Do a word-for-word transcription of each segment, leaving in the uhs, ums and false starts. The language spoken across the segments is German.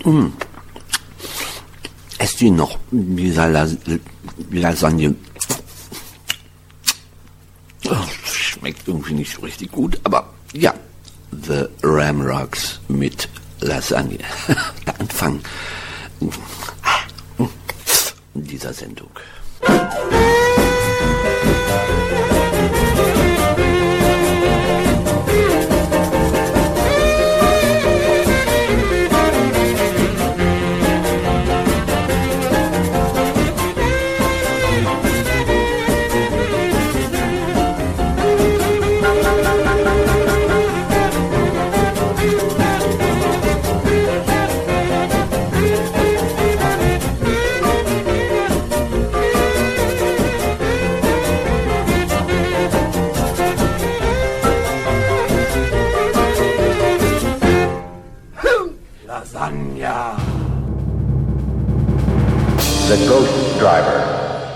Mmh. Esst ihr noch dieser Las- Lasagne? Oh, schmeckt irgendwie nicht so richtig gut, aber ja, The Ramrocks mit Lasagne. Der Anfang dieser Sendung. The Ghost Driver.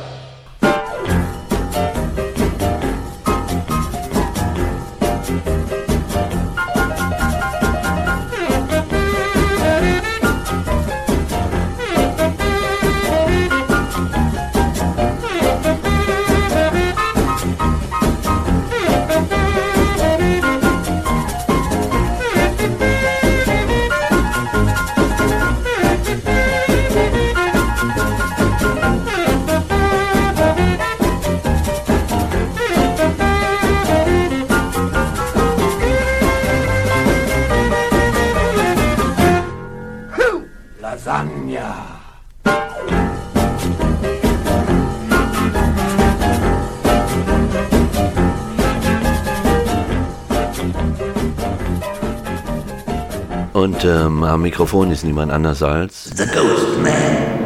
Und ähm, am Mikrofon ist niemand anders als The Ghost Man.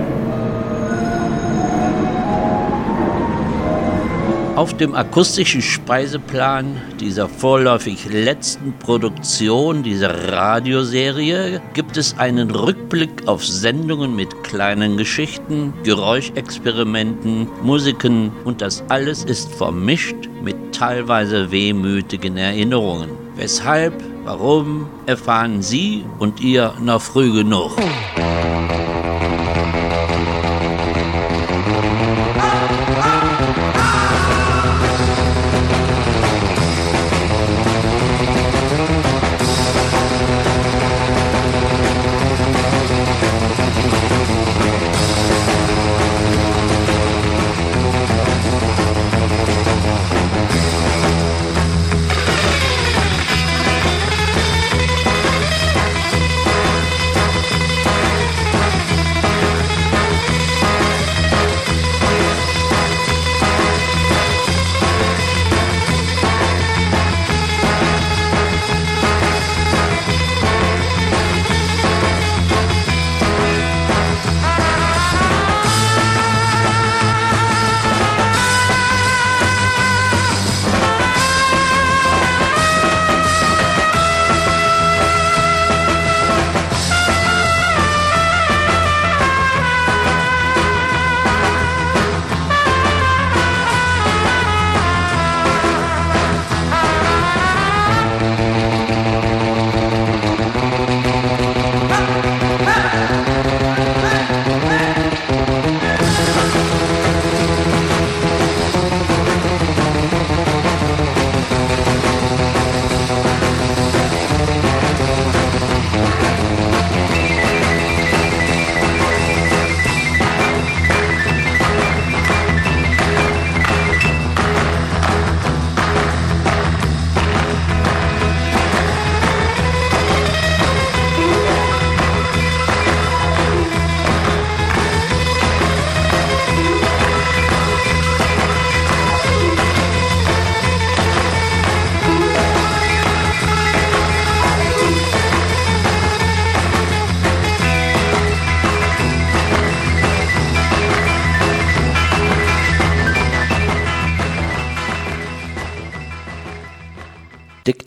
Auf dem akustischen Speiseplan dieser vorläufig letzten Produktion dieser Radioserie gibt es einen Rückblick auf Sendungen mit kleinen Geschichten, Geräuschexperimenten, Musiken und das alles ist vermischt mit teilweise wehmütigen Erinnerungen. Weshalb, warum, erfahren Sie und ihr noch früh genug.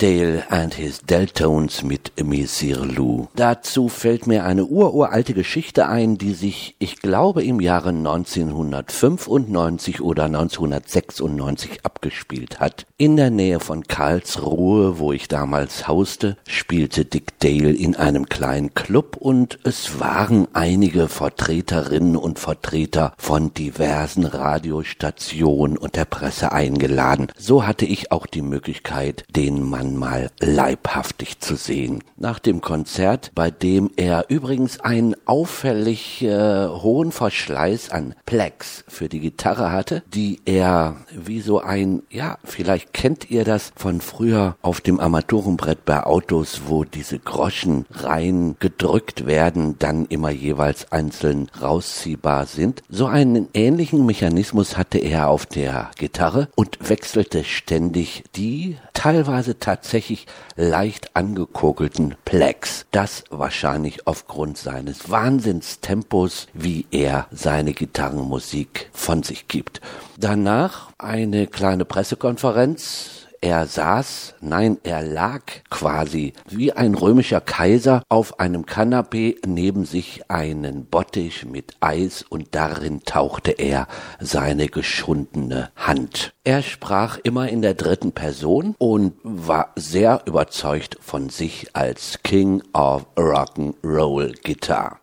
Dale and his Deltones mit Messire Lou. Dazu fällt mir eine ururalte Geschichte ein, die sich, ich glaube, im Jahre neunzehnhundertfünfundneunzig oder neunzehnhundertsechsundneunzig abgespielt hat. In der Nähe von Karlsruhe, wo ich damals hauste, spielte Dick Dale in einem kleinen Club und es waren einige Vertreterinnen und Vertreter von diversen Radiostationen und der Presse eingeladen. So hatte ich auch die Möglichkeit, den Mann mal leibhaftig zu sehen. Nach dem Konzert, bei dem er übrigens einen auffällig äh, hohen Verschleiß an Plex für die Gitarre hatte, die er wie so ein, ja, vielleicht kennt ihr das von früher auf dem Armaturenbrett bei Autos, wo diese Groschen rein gedrückt werden, dann immer jeweils einzeln rausziehbar sind. So einen ähnlichen Mechanismus hatte er auf der Gitarre und wechselte ständig die teilweise tatsächlich leicht angekokelten Plex. Das wahrscheinlich aufgrund seines Wahnsinnstempos, wie er seine Gitarrenmusik von sich gibt. Danach eine kleine Pressekonferenz. Er saß, nein, er lag quasi wie ein römischer Kaiser auf einem Kanapee, neben sich einen Bottich mit Eis und darin tauchte er seine geschundene Hand. Er sprach immer in der dritten Person und war sehr überzeugt von sich als King of Rock'n'Roll Guitar.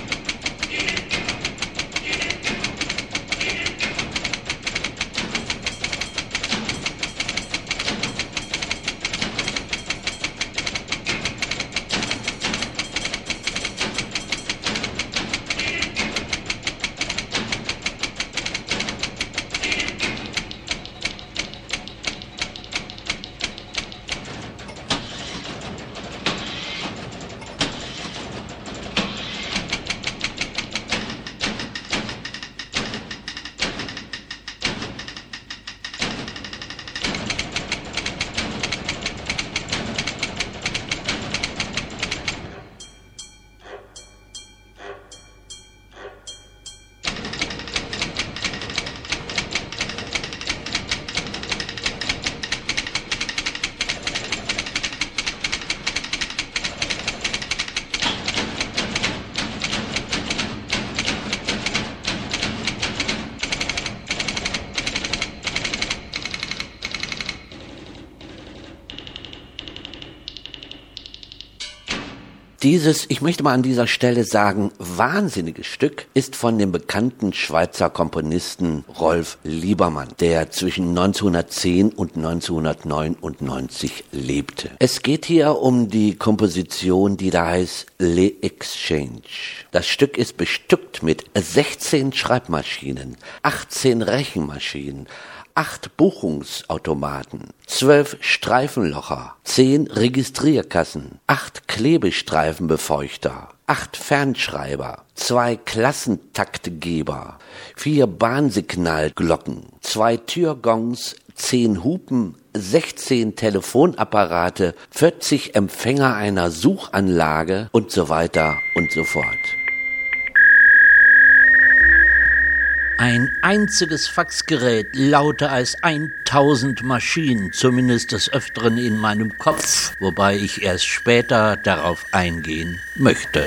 Dieses, ich möchte mal an dieser Stelle sagen, wahnsinnige Stück ist von dem bekannten Schweizer Komponisten Rolf Liebermann, der zwischen neunzehnhundertzehn und neunzehnhundertneunundneunzig lebte. Es geht hier um die Komposition, die da heißt Le Exchange. Das Stück ist bestückt mit sechzehn Schreibmaschinen, achtzehn Rechenmaschinen, acht Buchungsautomaten, zwölf Streifenlocher, zehn Registrierkassen, acht Klebestreifenbefeuchter, acht Fernschreiber, zwei Klassentaktgeber, vier Bahnsignalglocken, zwei Türgongs, zehn Hupen, sechzehn Telefonapparate, vierzig Empfänger einer Suchanlage und so weiter und so fort. Ein einziges Faxgerät lauter als tausend Maschinen, zumindest des Öfteren in meinem Kopf, wobei ich erst später darauf eingehen möchte.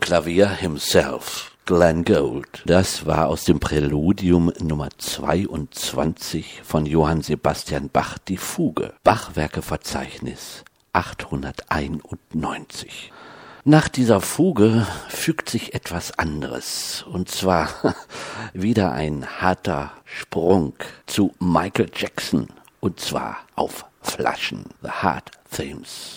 Klavier himself, Glenn Gould. Das war aus dem Präludium Nummer zweiundzwanzig von Johann Sebastian Bach, die Fuge. Bachwerkeverzeichnis achthunderteinundneunzig. Nach dieser Fuge fügt sich etwas anderes, und zwar wieder ein harter Sprung zu Michael Jackson, und zwar auf Flaschen. The Hard Themes.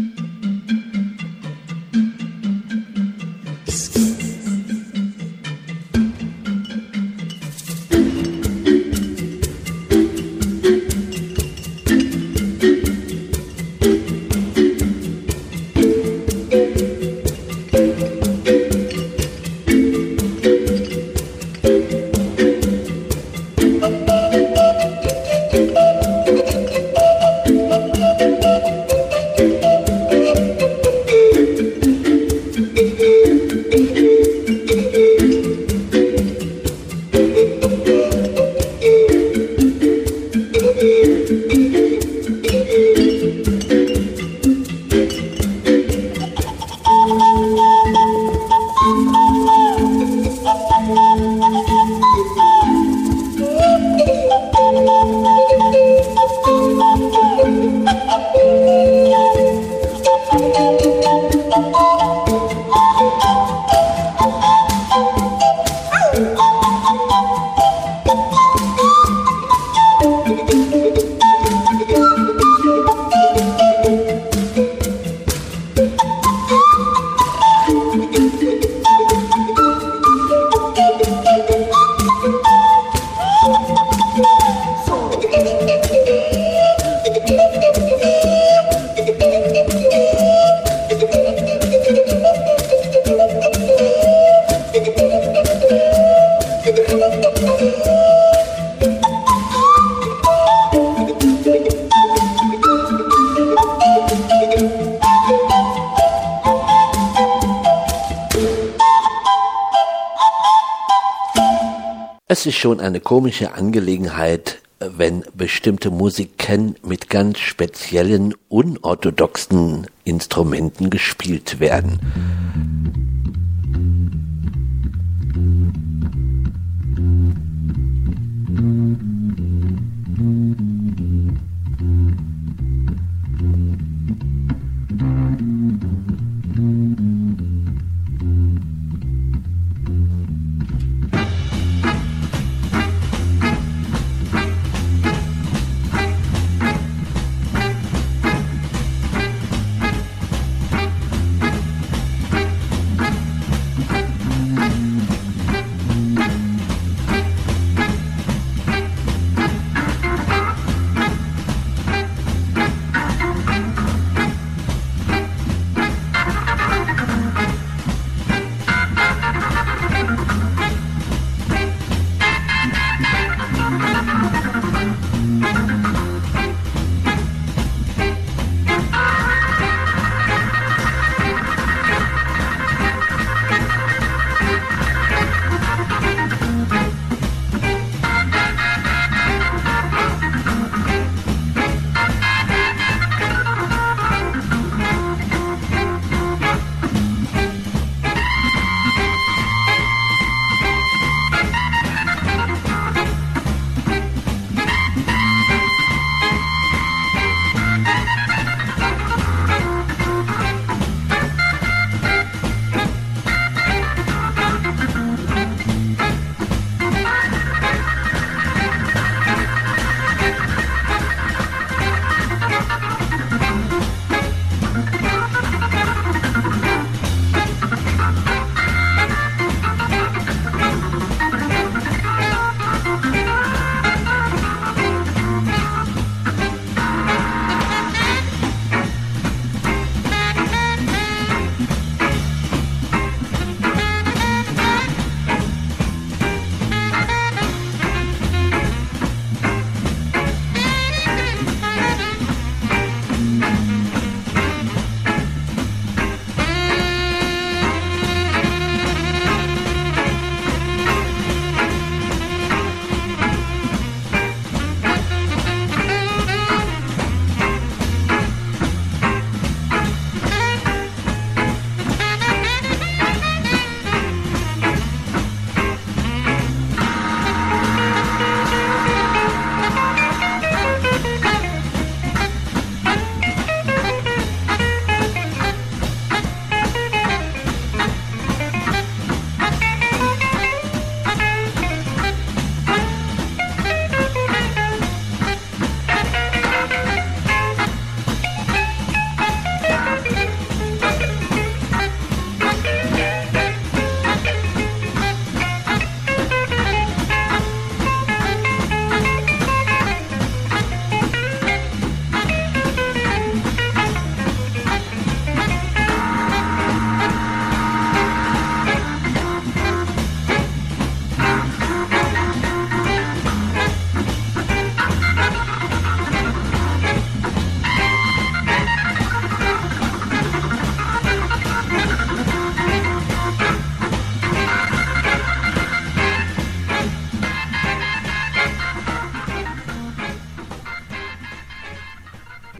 Es ist schon eine komische Angelegenheit, wenn bestimmte Musiken mit ganz speziellen, unorthodoxen Instrumenten gespielt werden.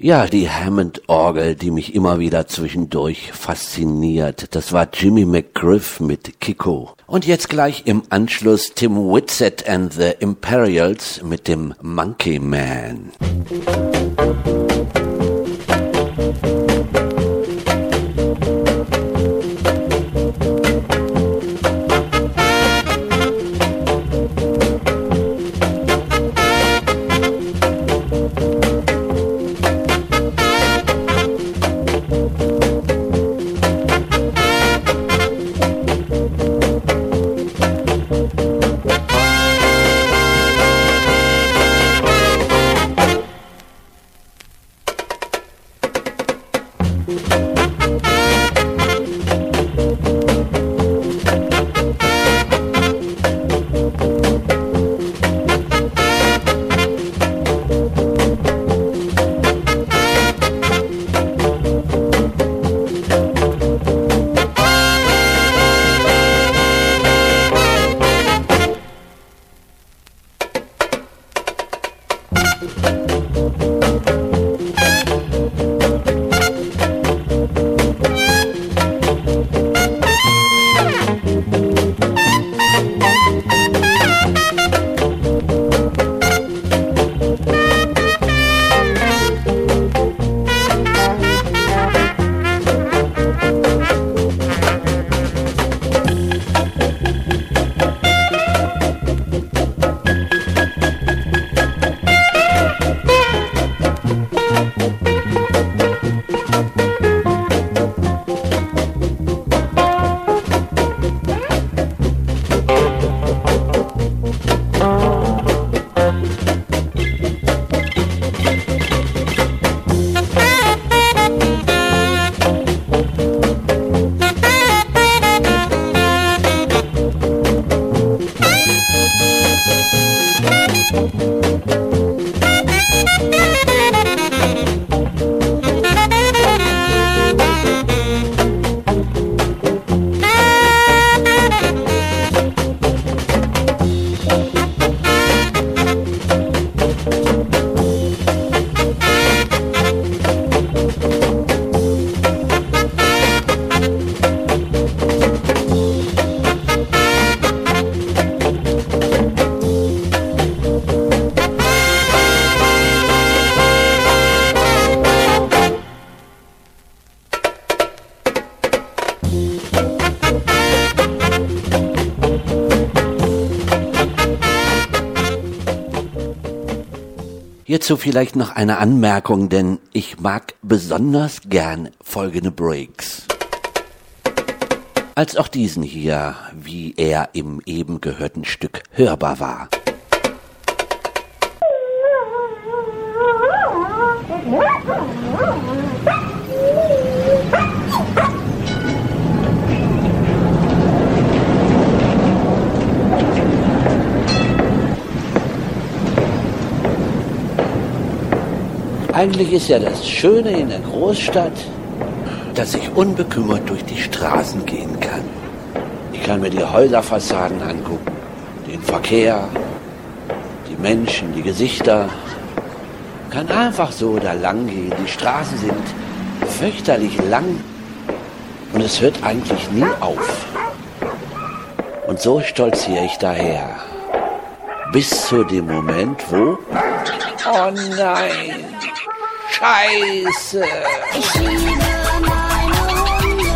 Ja, die Hammond-Orgel, die mich immer wieder zwischendurch fasziniert. Das war Jimmy McGriff mit Kiko. Und jetzt gleich im Anschluss Tim Whitsett and the Imperials mit dem Monkey Man. Hierzu vielleicht noch eine Anmerkung, denn ich mag besonders gern folgende Breaks. Als auch diesen hier, wie er im eben gehörten Stück hörbar war. Eigentlich ist ja das Schöne in der Großstadt, dass ich unbekümmert durch die Straßen gehen kann. Ich kann mir die Häuserfassaden angucken, den Verkehr, die Menschen, die Gesichter. Kann einfach so da lang gehen. Die Straßen sind fürchterlich lang und es hört eigentlich nie auf. Und so stolziere ich daher. Bis zu dem Moment, wo... Oh nein! Scheiße! Ich liebe meine Hunde.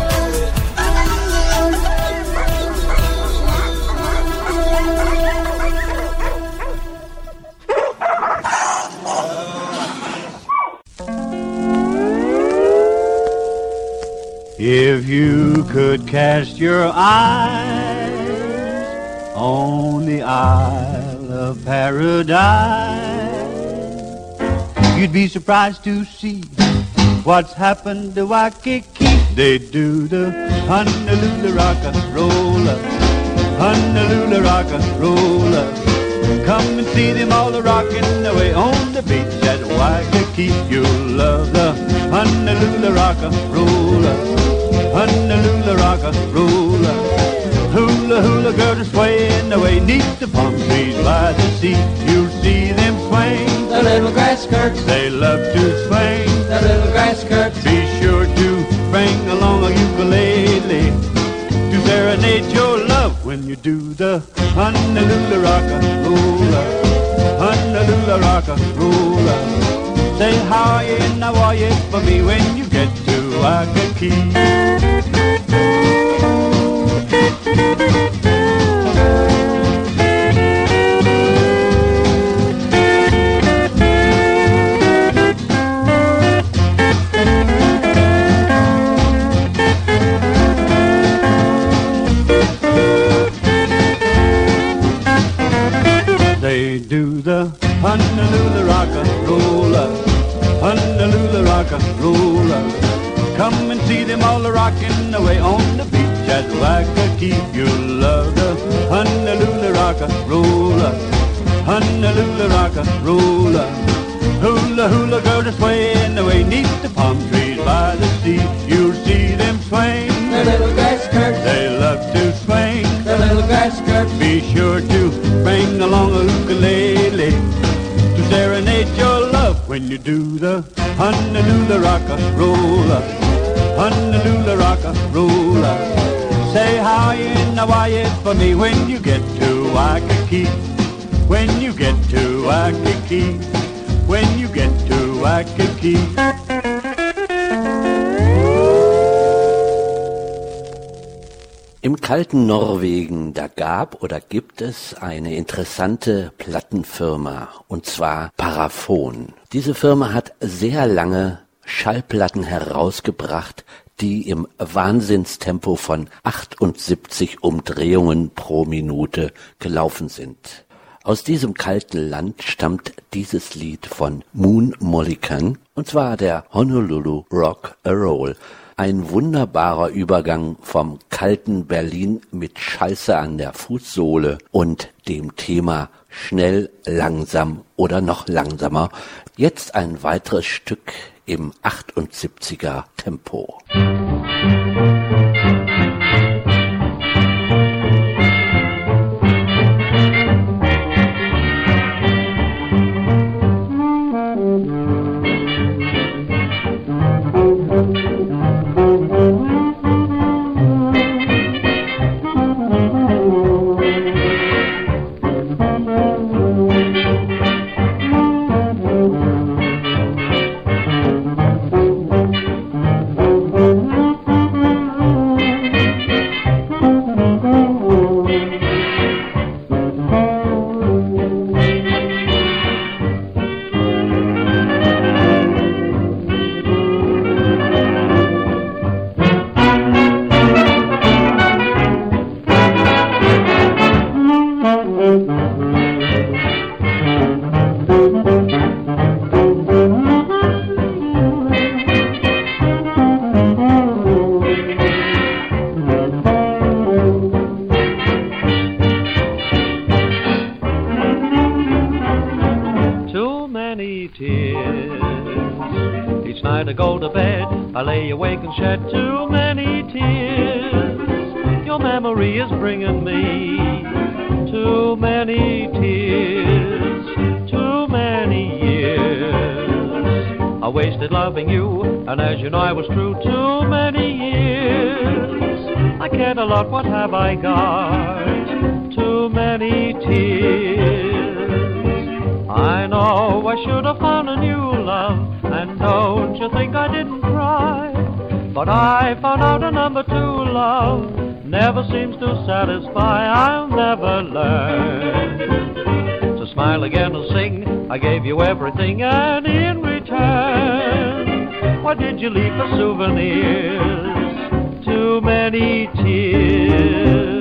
If you could cast your eyes on the Isle of Paradise, you'd be surprised to see what's happened to Waikiki. They do the Honolulu rock-a-rolla, Honolulu rock-a-rolla. Come and see them all a-rocking away on the beach at Waikiki. You'll love the Honolulu rock-a-rolla, Honolulu rock-a-rolla. Hula hula girls are swaying away 'neath the palm trees by the sea. You'll see them swing the little grass skirts. They love to swing, The little grass skirts. be sure to bring along a ukulele to serenade your love when you do the Honolulu rock-a-rolla, Honolulu rock-a-rolla. Say how are you and how are you for me when you get to Waikiki. They do the Honolulu rock-a-rolla, Honolulu rock-a-rolla. Come and see them all rocking away on the beach at Waikiki. You'll love the Honolulu rock-a-rolla, Honolulu rock-a-rolla. Hula hula girls are swaying away neath the palm trees by the sea. You'll see them swing, The little grass skirts. they love to swing. The little grass skirts. Be sure to bring along a ukulele to serenade your love when you do the Honolulu rock-a-rolla, Honolulu rock-a-rolla. Say how you and how are you for me when you get to Waikiki, when you get to Waikiki, when you get to Waikiki. Im kalten Norwegen, da gab oder gibt es eine interessante Plattenfirma, und zwar Parafon. Diese Firma hat sehr lange Schallplatten herausgebracht, die im Wahnsinnstempo von achtundsiebzig Umdrehungen pro Minute gelaufen sind. Aus diesem kalten Land stammt dieses Lied von Moon Mullican, und zwar der Honolulu Rock-a-Roll. Ein wunderbarer Übergang vom kalten Berlin mit Scheiße an der Fußsohle und dem Thema schnell, langsam oder noch langsamer. Jetzt ein weiteres Stück im achtundsiebziger Tempo. I lay awake and shed too many tears. Your memory is bringing me too many tears, too many years. I wasted loving you, and as you know I was true too many years. I cared a lot, what have I got? Too many tears. I know I should have found a new love, and don't you think I didn't cry? But I found out a number two love never seems to satisfy. I'll never learn to smile again and sing. I gave you everything, and in return, what did you leave for souvenirs? Too many tears.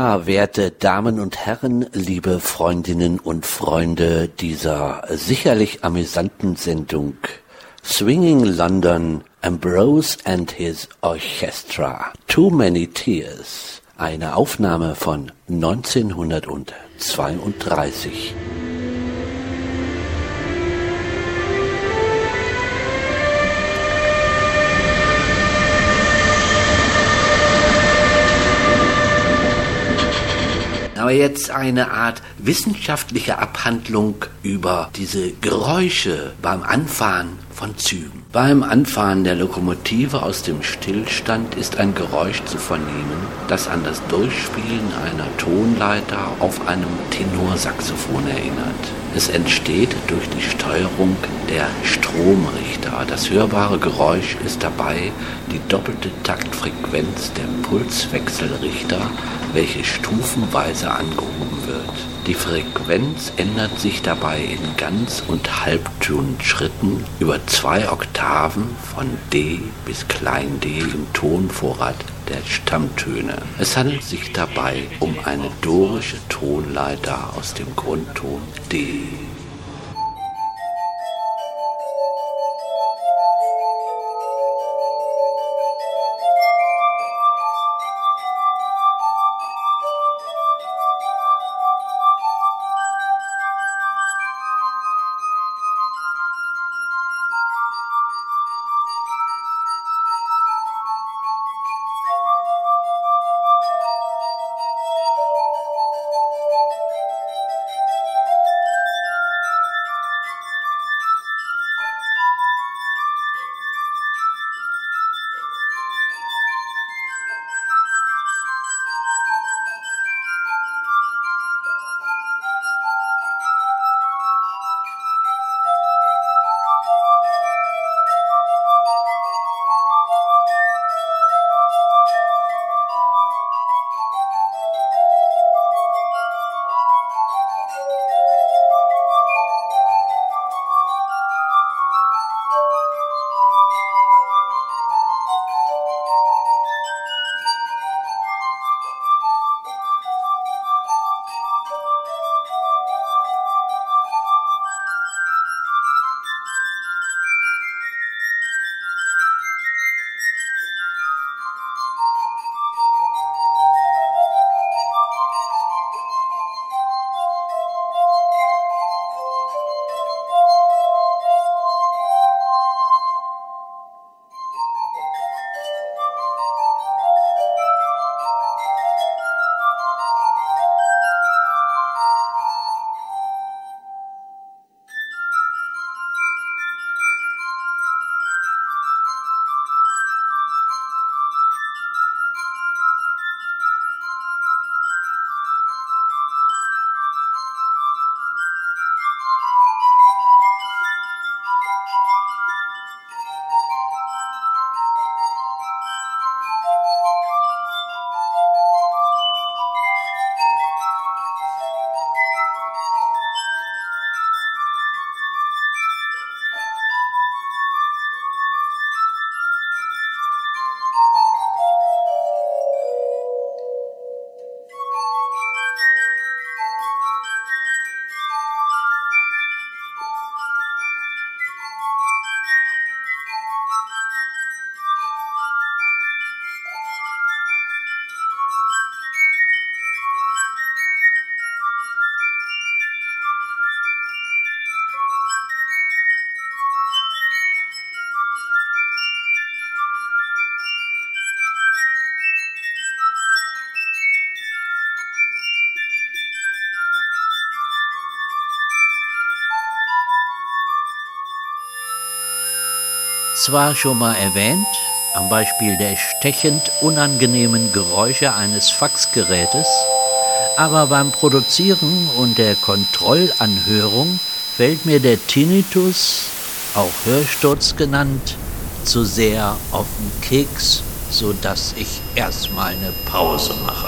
Ja, werte Damen und Herren, liebe Freundinnen und Freunde dieser sicherlich amüsanten Sendung Swinging London, Ambrose and his Orchestra, Too Many Tears, eine Aufnahme von neunzehnhundertzweiunddreißig. Aber jetzt eine Art wissenschaftliche Abhandlung über diese Geräusche beim Anfahren von Zügen. Beim Anfahren der Lokomotive aus dem Stillstand ist ein Geräusch zu vernehmen, das an das Durchspielen einer Tonleiter auf einem Tenorsaxophon erinnert. Es entsteht durch die Steuerung der Stromrichter. Das hörbare Geräusch ist dabei die doppelte Taktfrequenz der Pulswechselrichter, welche stufenweise angehoben wird. Die Frequenz ändert sich dabei in Ganz- und Halbtonschritten über zwei Oktaven von D bis klein d im Tonvorrat der Stammtöne. Es handelt sich dabei um eine dorische Tonleiter aus dem Grundton D. Zwar schon mal erwähnt, am Beispiel der stechend unangenehmen Geräusche eines Faxgerätes, aber beim Produzieren und der Kontrollanhörung fällt mir der Tinnitus, auch Hörsturz genannt, zu sehr auf den Keks, sodass ich erstmal eine Pause mache.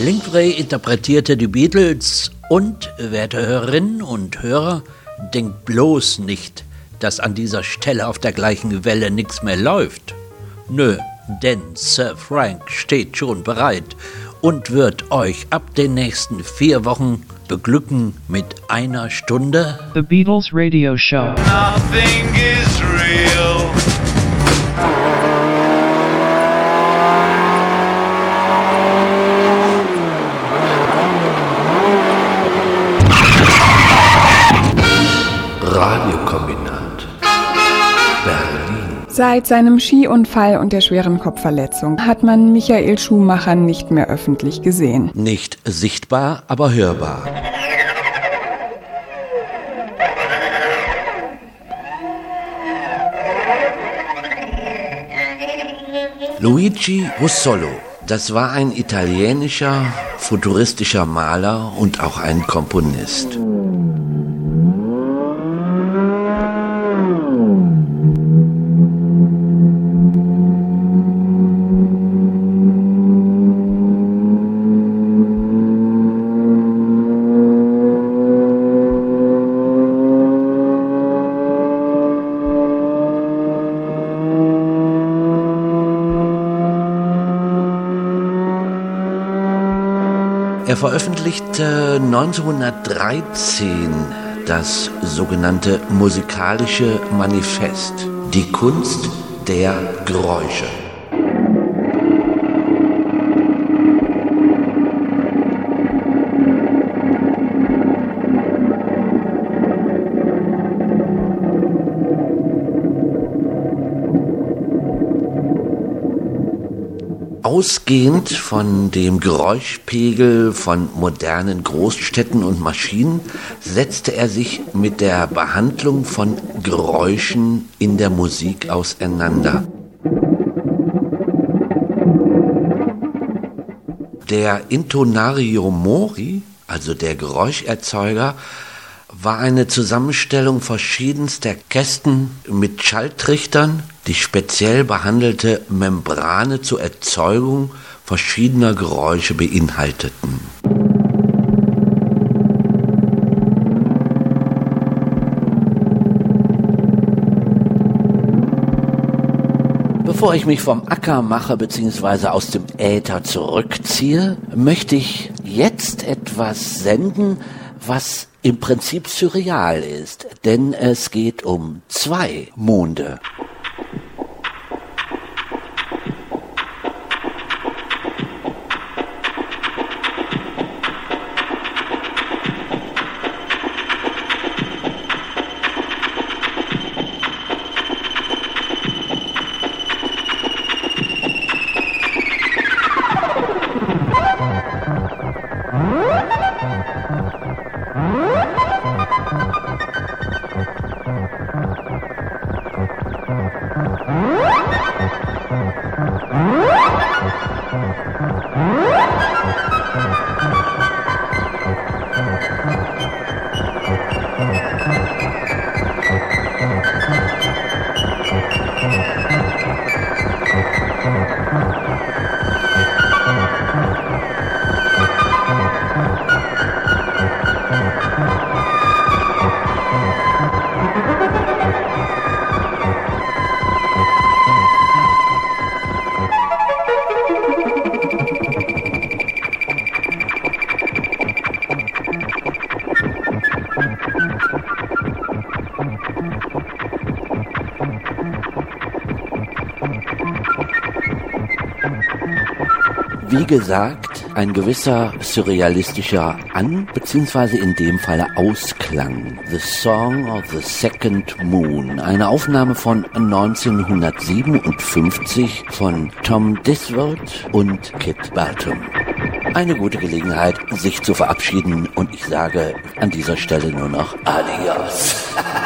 Lindgren interpretierte die Beatles und, werte Hörerinnen und Hörer, denkt bloß nicht, dass an dieser Stelle auf der gleichen Welle nichts mehr läuft. Nö, denn Sir Frank steht schon bereit und wird euch ab den nächsten vier Wochen beglücken mit einer Stunde The Beatles Radio Show. Nothing is real. Radiokombinat Berlin. Seit seinem Skiunfall und der schweren Kopfverletzung hat man Michael Schumacher nicht mehr öffentlich gesehen. Nicht sichtbar, aber hörbar. Luigi Russolo, das war ein italienischer, futuristischer Maler und auch ein Komponist. Er veröffentlichte neunzehnhundertdreizehn das sogenannte musikalische Manifest, die Kunst der Geräusche. Ausgehend von dem Geräuschpegel von modernen Großstädten und Maschinen setzte er sich mit der Behandlung von Geräuschen in der Musik auseinander. Der Intonario Mori, also der Geräuscherzeuger, war eine Zusammenstellung verschiedenster Kästen mit Schalltrichtern, die speziell behandelte Membrane zur Erzeugung verschiedener Geräusche beinhalteten. Bevor ich mich vom Acker mache bzw. aus dem Äther zurückziehe, möchte ich jetzt etwas senden, was im Prinzip surreal ist, denn es geht um zwei Monde. Wie gesagt, ein gewisser surrealistischer An- bzw. in dem Falle Ausklang. The Song of the Second Moon, eine Aufnahme von neunzehnhundertsiebenundfünfzig von Tom Disworth und Kit Baltum. Eine gute Gelegenheit, sich zu verabschieden, und ich sage an dieser Stelle nur noch Adios.